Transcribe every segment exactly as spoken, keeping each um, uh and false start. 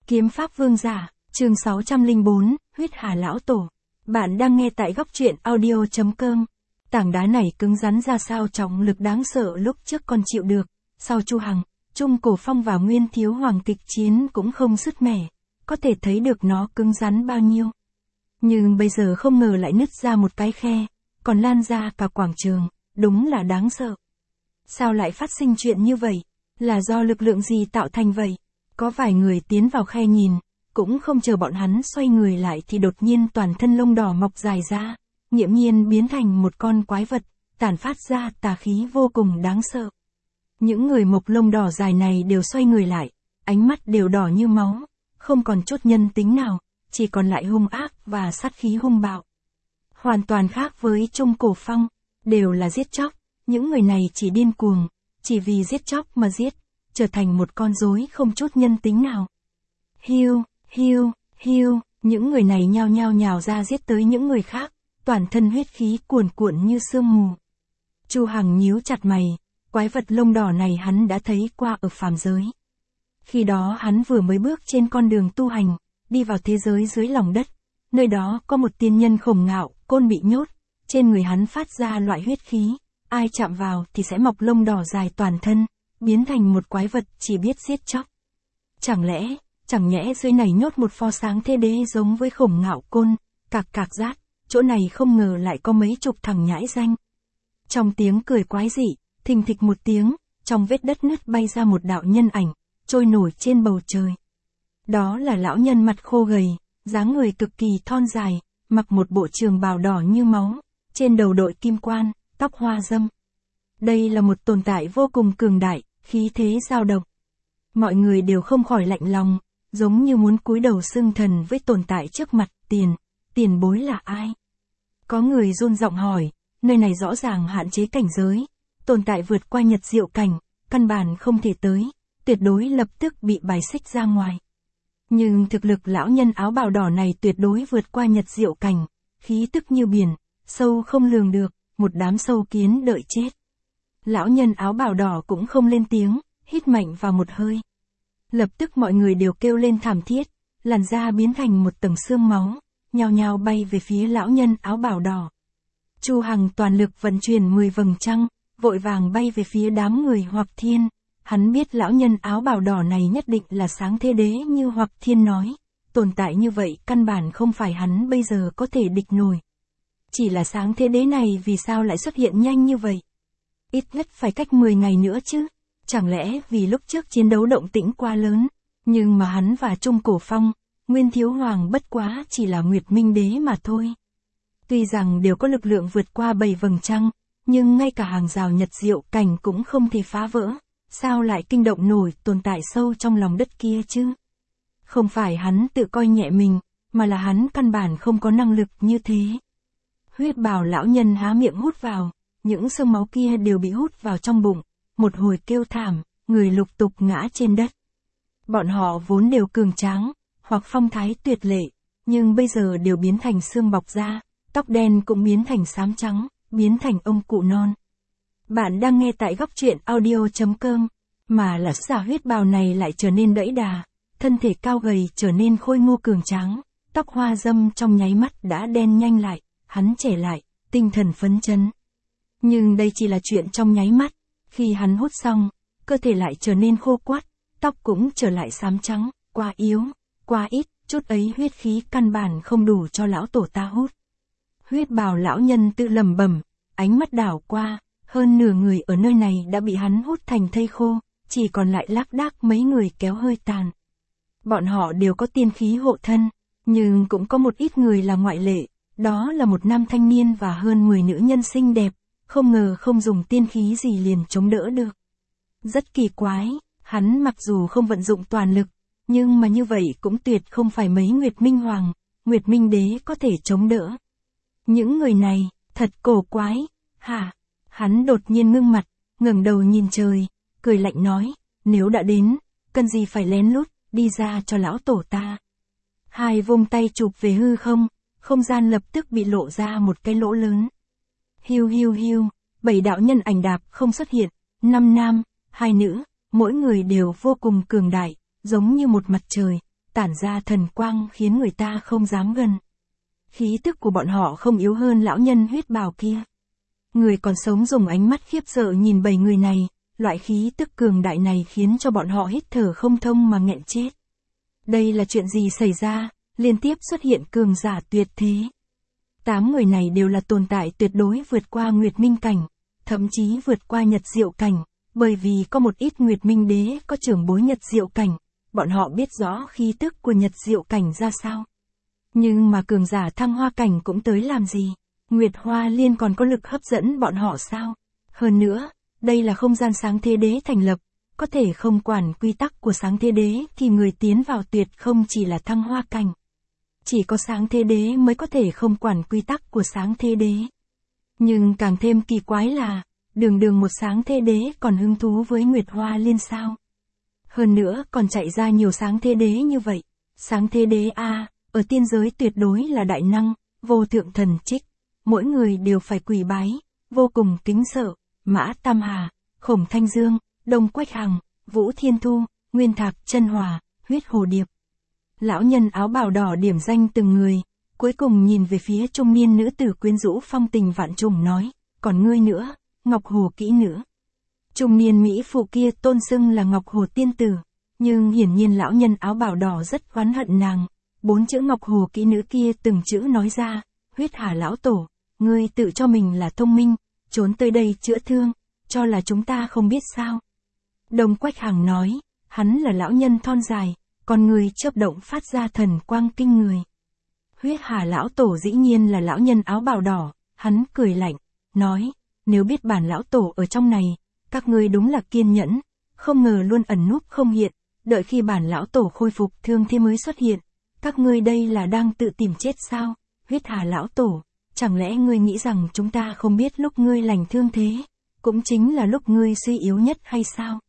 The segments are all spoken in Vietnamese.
Kiếm Pháp Vương Giả, chương sáu trăm lẻ bốn, Huyết Hà Lão Tổ. Bạn đang nghe tại góc truyện audio chấm com. Tảng đá này cứng rắn ra sao, trọng lực đáng sợ lúc trước còn chịu được. Sau Chu Hằng, Trung Cổ Phong và Nguyên Thiếu Hoàng kịch chiến cũng không sứt mẻ. Có thể thấy được nó cứng rắn bao nhiêu. Nhưng bây giờ không ngờ lại nứt ra một cái khe, còn lan ra cả quảng trường, đúng là đáng sợ. Sao lại phát sinh chuyện như vậy? Là do lực lượng gì tạo thành vậy? Có vài người tiến vào khe nhìn, cũng không chờ bọn hắn xoay người lại thì đột nhiên toàn thân lông đỏ mọc dài ra, nghiễm nhiên biến thành một con quái vật, tản phát ra tà khí vô cùng đáng sợ. Những người mọc lông đỏ dài này đều xoay người lại, ánh mắt đều đỏ như máu, không còn chút nhân tính nào, chỉ còn lại hung ác và sát khí hung bạo. Hoàn toàn khác với Trung Cổ Phong, đều là giết chóc, những người này chỉ điên cuồng, chỉ vì giết chóc mà giết, trở thành một con rối không chút nhân tính nào. Hiu, hiu, hiu, những người này nhao nhao nhào ra giết tới những người khác, toàn thân huyết khí cuồn cuộn như sương mù. Chu Hằng nhíu chặt mày, quái vật lông đỏ này hắn đã thấy qua ở phàm giới. Khi đó hắn vừa mới bước trên con đường tu hành, đi vào thế giới dưới lòng đất, nơi đó có một tiên nhân khổng ngạo, côn bị nhốt, trên người hắn phát ra loại huyết khí, ai chạm vào thì sẽ mọc lông đỏ dài toàn thân, biến thành một quái vật chỉ biết giết chóc. Chẳng lẽ, chẳng nhẽ dưới này nhốt một pho sáng thế đế giống với khổng ngạo côn, cạc cạc rát, chỗ này không ngờ lại có mấy chục thằng nhãi danh. Trong tiếng cười quái dị, thình thịch một tiếng, trong vết đất nứt bay ra một đạo nhân ảnh, trôi nổi trên bầu trời. Đó là lão nhân mặt khô gầy, dáng người cực kỳ thon dài, mặc một bộ trường bào đỏ như máu, trên đầu đội kim quan, tóc hoa dâm. Đây là một tồn tại vô cùng cường đại, khí thế dao động. Mọi người đều không khỏi lạnh lòng, giống như muốn cúi đầu xưng thần với tồn tại trước mặt. Tiền, tiền bối là ai? Có người run giọng hỏi, nơi này rõ ràng hạn chế cảnh giới, tồn tại vượt qua nhật diệu cảnh, căn bản không thể tới, tuyệt đối lập tức bị bài xích ra ngoài. Nhưng thực lực lão nhân áo bào đỏ này tuyệt đối vượt qua nhật diệu cảnh, khí tức như biển, sâu không lường được, một đám sâu kiến đợi chết. Lão nhân áo bào đỏ cũng không lên tiếng, hít mạnh vào một hơi. Lập tức mọi người đều kêu lên thảm thiết, làn da biến thành một tầng xương máu, nhao nhao bay về phía lão nhân áo bào đỏ. Chu Hằng toàn lực vận chuyển mười vầng trăng, vội vàng bay về phía đám người Hoặc Thiên. Hắn biết lão nhân áo bào đỏ này nhất định là sáng thế đế như Hoặc Thiên nói, tồn tại như vậy căn bản không phải hắn bây giờ có thể địch nổi. Chỉ là sáng thế đế này vì sao lại xuất hiện nhanh như vậy? Ít nhất phải cách mười ngày nữa chứ. Chẳng lẽ vì lúc trước chiến đấu động tĩnh quá lớn, nhưng mà hắn và Trung Cổ Phong, Nguyên Thiếu Hoàng bất quá chỉ là Nguyệt Minh Đế mà thôi. Tuy rằng đều có lực lượng vượt qua bảy vầng trăng, nhưng ngay cả hàng rào nhật diệu cảnh cũng không thể phá vỡ, sao lại kinh động nổi tồn tại sâu trong lòng đất kia chứ? Không phải hắn tự coi nhẹ mình, mà là hắn căn bản không có năng lực như thế. Huyết bào lão nhân há miệng hút vào, những xương máu kia đều bị hút vào trong bụng, một hồi kêu thảm, người lục tục ngã trên đất. Bọn họ vốn đều cường tráng, hoặc phong thái tuyệt lệ, nhưng bây giờ đều biến thành xương bọc da, tóc đen cũng biến thành xám trắng, biến thành ông cụ non. Bạn đang nghe tại góc truyện audio chấm com, mà là giả huyết bào này lại trở nên đẫy đà, thân thể cao gầy trở nên khôi ngô cường tráng, tóc hoa dâm trong nháy mắt đã đen nhanh lại, hắn trẻ lại, tinh thần phấn chấn. Nhưng đây chỉ là chuyện trong nháy mắt, khi hắn hút xong, cơ thể lại trở nên khô quắt, tóc cũng trở lại xám trắng, quá yếu, quá ít, chút ấy huyết khí căn bản không đủ cho lão tổ ta hút. Huyết bào lão nhân tự lẩm bẩm, ánh mắt đảo qua, hơn nửa người ở nơi này đã bị hắn hút thành thây khô, chỉ còn lại lác đác mấy người kéo hơi tàn. Bọn họ đều có tiên khí hộ thân, nhưng cũng có một ít người là ngoại lệ, đó là một nam thanh niên và hơn mười nữ nhân xinh đẹp, không ngờ không dùng tiên khí gì liền chống đỡ được. Rất kỳ quái, hắn mặc dù không vận dụng toàn lực, nhưng mà như vậy cũng tuyệt không phải mấy Nguyệt Minh Hoàng, Nguyệt Minh Đế có thể chống đỡ. Những người này, thật cổ quái, hả? Hắn đột nhiên ngưng mặt, ngẩng đầu nhìn trời, cười lạnh nói, nếu đã đến, cần gì phải lén lút, đi ra cho lão tổ ta. Hai vung tay chụp về hư không, không gian lập tức bị lộ ra một cái lỗ lớn. Hiu hiu hiu, bảy đạo nhân ảnh đạp không xuất hiện, năm nam, hai nữ, mỗi người đều vô cùng cường đại, giống như một mặt trời, tản ra thần quang khiến người ta không dám gần. Khí tức của bọn họ không yếu hơn lão nhân huyết bào kia. Người còn sống dùng ánh mắt khiếp sợ nhìn bảy người này, loại khí tức cường đại này khiến cho bọn họ hít thở không thông mà nghẹn chết. Đây là chuyện gì xảy ra, liên tiếp xuất hiện cường giả tuyệt thế. Tám người này đều là tồn tại tuyệt đối vượt qua Nguyệt Minh cảnh, thậm chí vượt qua Nhật Diệu cảnh, bởi vì có một ít Nguyệt Minh đế có trưởng bối Nhật Diệu cảnh, bọn họ biết rõ khí tức của Nhật Diệu cảnh ra sao. Nhưng mà cường giả Thăng Hoa cảnh cũng tới làm gì? Nguyệt Hoa Liên còn có lực hấp dẫn bọn họ sao? Hơn nữa, đây là không gian sáng thế đế thành lập, có thể không quản quy tắc của sáng thế đế thì người tiến vào tuyệt không chỉ là Thăng Hoa cảnh. Chỉ có sáng thế đế mới có thể không quản quy tắc của sáng thế đế. Nhưng càng thêm kỳ quái là, đường đường một sáng thế đế còn hứng thú với Nguyệt Hoa Liên sao? Hơn nữa còn chạy ra nhiều sáng thế đế như vậy. Sáng thế đế A, ở tiên giới tuyệt đối là đại năng, vô thượng thần trích. Mỗi người đều phải quỳ bái, vô cùng kính sợ. Mã Tam Hà, Khổng Thanh Dương, Đông Quách Hằng, Vũ Thiên Thu, Nguyên Thạc Chân Hòa, Huyết Hồ Điệp. Lão nhân áo bào đỏ điểm danh từng người, cuối cùng nhìn về phía trung niên nữ tử quyến rũ phong tình vạn trùng nói, còn ngươi nữa, Ngọc Hồ kỹ nữ. Trung niên mỹ phụ kia tôn xưng là Ngọc Hồ tiên tử, nhưng hiển nhiên lão nhân áo bào đỏ rất oán hận nàng. Bốn chữ Ngọc Hồ kỹ nữ kia từng chữ nói ra, Huyết Hà lão tổ, ngươi tự cho mình là thông minh, trốn tới đây chữa thương, cho là chúng ta không biết sao. Đông Quách Hằng nói, hắn là lão nhân thon dài, con người chớp động phát ra thần quang kinh người. Huyết Hà lão tổ dĩ nhiên là lão nhân áo bào đỏ, hắn cười lạnh, nói, nếu biết bản lão tổ ở trong này, các ngươi đúng là kiên nhẫn, không ngờ luôn ẩn núp không hiện, đợi khi bản lão tổ khôi phục thương thế mới xuất hiện, các ngươi đây là đang tự tìm chết sao? Huyết Hà lão tổ, chẳng lẽ ngươi nghĩ rằng chúng ta không biết lúc ngươi lành thương thế, cũng chính là lúc ngươi suy yếu nhất hay sao?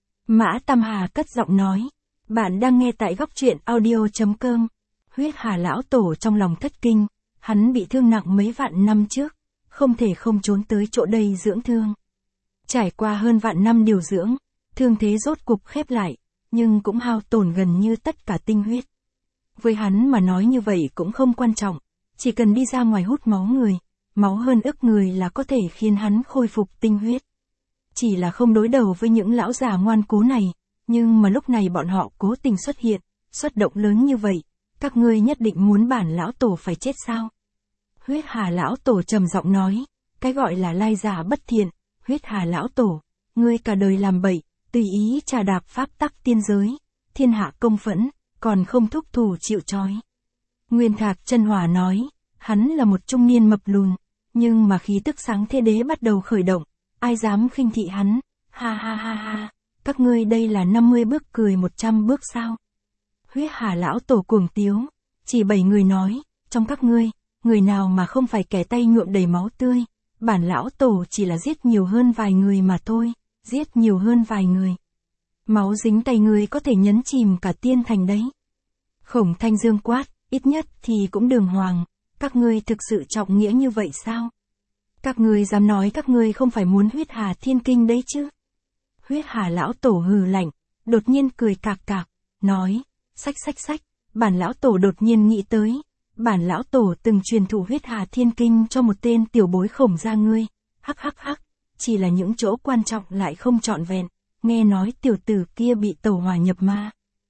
Mã Tam Hà cất giọng nói, bạn đang nghe tại góc truyện audio chấm com. Huyết Hà lão tổ trong lòng thất kinh, hắn bị thương nặng mấy vạn năm trước, không thể không trốn tới chỗ đây dưỡng thương. Trải qua hơn vạn năm điều dưỡng, thương thế rốt cục khép lại, nhưng cũng hao tổn gần như tất cả tinh huyết. Với hắn mà nói như vậy cũng không quan trọng, chỉ cần đi ra ngoài hút máu người, máu hơn ức người là có thể khiến hắn khôi phục tinh huyết. Chỉ là không đối đầu với những lão già ngoan cố này, nhưng mà lúc này bọn họ cố tình xuất hiện, xuất động lớn như vậy, các ngươi nhất định muốn bản lão tổ phải chết sao? Huyết Hà lão tổ trầm giọng nói, cái gọi là lai giả bất thiện, Huyết Hà lão tổ, ngươi cả đời làm bậy, tùy ý trà đạp pháp tắc tiên giới, thiên hạ công phẫn, còn không thúc thủ chịu trói. Nguyên Thạc Chân Hòa nói, hắn là một trung niên mập lùn, nhưng mà khí tức sáng thế đế bắt đầu khởi động, ai dám khinh thị hắn, ha ha ha ha, các ngươi đây là năm mươi bước cười một trăm bước sao? Huyết Hà lão tổ cuồng tiếu, chỉ bảy người nói, trong các ngươi, người nào mà không phải kẻ tay nhuộm đầy máu tươi, bản lão tổ chỉ là giết nhiều hơn vài người mà thôi, giết nhiều hơn vài người. Máu dính tay người có thể nhấn chìm cả tiên thành đấy. Khổng Thanh Dương quát, ít nhất thì cũng đường hoàng, các ngươi thực sự trọng nghĩa như vậy sao? Các ngươi dám nói các ngươi không phải muốn huyết hà thiên kinh đấy chứ? Huyết Hà lão tổ hừ lạnh, đột nhiên cười cạc cạc, nói, sách sách sách, bản lão tổ đột nhiên nghĩ tới, bản lão tổ từng truyền thụ huyết hà thiên kinh cho một tên tiểu bối Khổng gia ngươi, hắc hắc hắc, chỉ là những chỗ quan trọng lại không trọn vẹn, nghe nói tiểu tử kia bị tẩu hỏa nhập ma.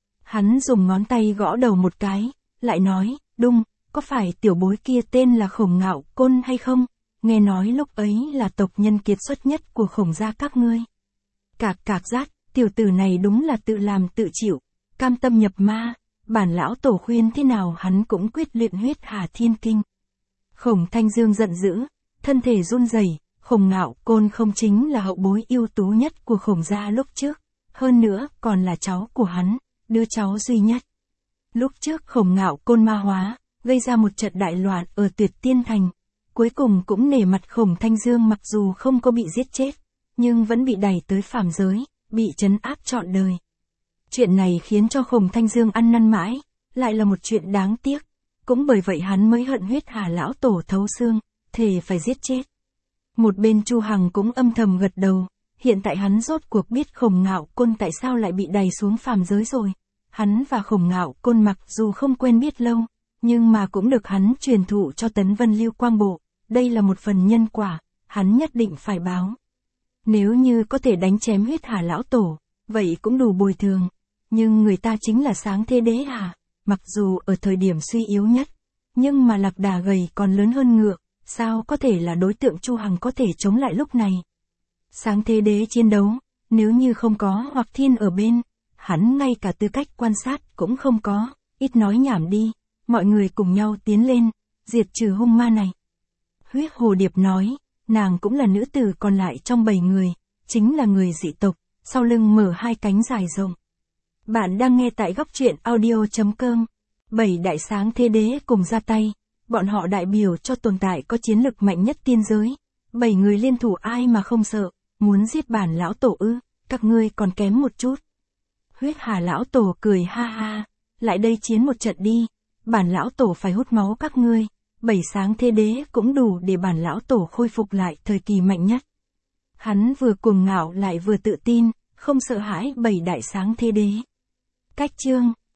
Hắn dùng ngón tay gõ đầu một cái, lại nói, đung, có phải tiểu bối kia tên là Khổng Ngạo Côn hay không? Nghe nói lúc ấy là tộc nhân kiệt xuất nhất của Khổng gia các ngươi. Cạc cạc rát, tiểu tử này đúng là tự làm tự chịu, cam tâm nhập ma, bản lão tổ khuyên thế nào hắn cũng quyết luyện huyết hà thiên kinh. Khổng Thanh Dương giận dữ, thân thể run rẩy, Khổng Ngạo Côn không chính là hậu bối ưu tú nhất của Khổng gia lúc trước, hơn nữa còn là cháu của hắn, đứa cháu duy nhất. Lúc trước Khổng Ngạo Côn ma hóa, gây ra một trận đại loạn ở Tuyệt Tiên Thành, cuối cùng cũng nể mặt Khổng Thanh Dương mặc dù không có bị giết chết, nhưng vẫn bị đẩy tới phàm giới, bị trấn áp trọn đời. Chuyện này khiến cho Khổng Thanh Dương ăn năn mãi, lại là một chuyện đáng tiếc, cũng bởi vậy hắn mới hận huyết hà lão tổ thấu xương, thề phải giết chết. Một bên Chu Hằng cũng âm thầm gật đầu, hiện tại hắn rốt cuộc biết Khổng Ngạo Côn tại sao lại bị đày xuống phàm giới rồi. Hắn và Khổng Ngạo Côn mặc dù không quen biết lâu, nhưng mà cũng được hắn truyền thụ cho Tấn Vân Lưu Quang Bộ, đây là một phần nhân quả, hắn nhất định phải báo. Nếu như có thể đánh chém Huyết Hà lão tổ, vậy cũng đủ bồi thường, nhưng người ta chính là Sáng Thế Đế à, mặc dù ở thời điểm suy yếu nhất, nhưng mà Lạc Đà gầy còn lớn hơn ngựa, sao có thể là đối tượng Chu Hằng có thể chống lại lúc này. Sáng Thế Đế chiến đấu, nếu như không có Hoặc Thiên ở bên, hắn ngay cả tư cách quan sát cũng không có, ít nói nhảm đi, mọi người cùng nhau tiến lên, diệt trừ hung ma này. Huyết Hồ Điệp nói, nàng cũng là nữ tử còn lại trong bảy người, chính là người dị tộc, sau lưng mở hai cánh dài rộng. Bạn đang nghe tại góc truyện audio.com. Bảy đại Sáng Thế Đế cùng ra tay, bọn họ đại biểu cho tồn tại có chiến lực mạnh nhất tiên giới. Bảy người liên thủ ai mà không sợ, muốn giết bản lão tổ ư, các ngươi còn kém một chút. Huyết Hà lão tổ cười ha ha, lại đây chiến một trận đi, bản lão tổ phải hút máu các ngươi. Bảy Sáng Thế Đế cũng đủ để bản lão tổ khôi phục lại thời kỳ mạnh nhất. Hắn vừa cuồng ngạo lại vừa tự tin, không sợ hãi bảy đại Sáng Thế Đế. Cách chương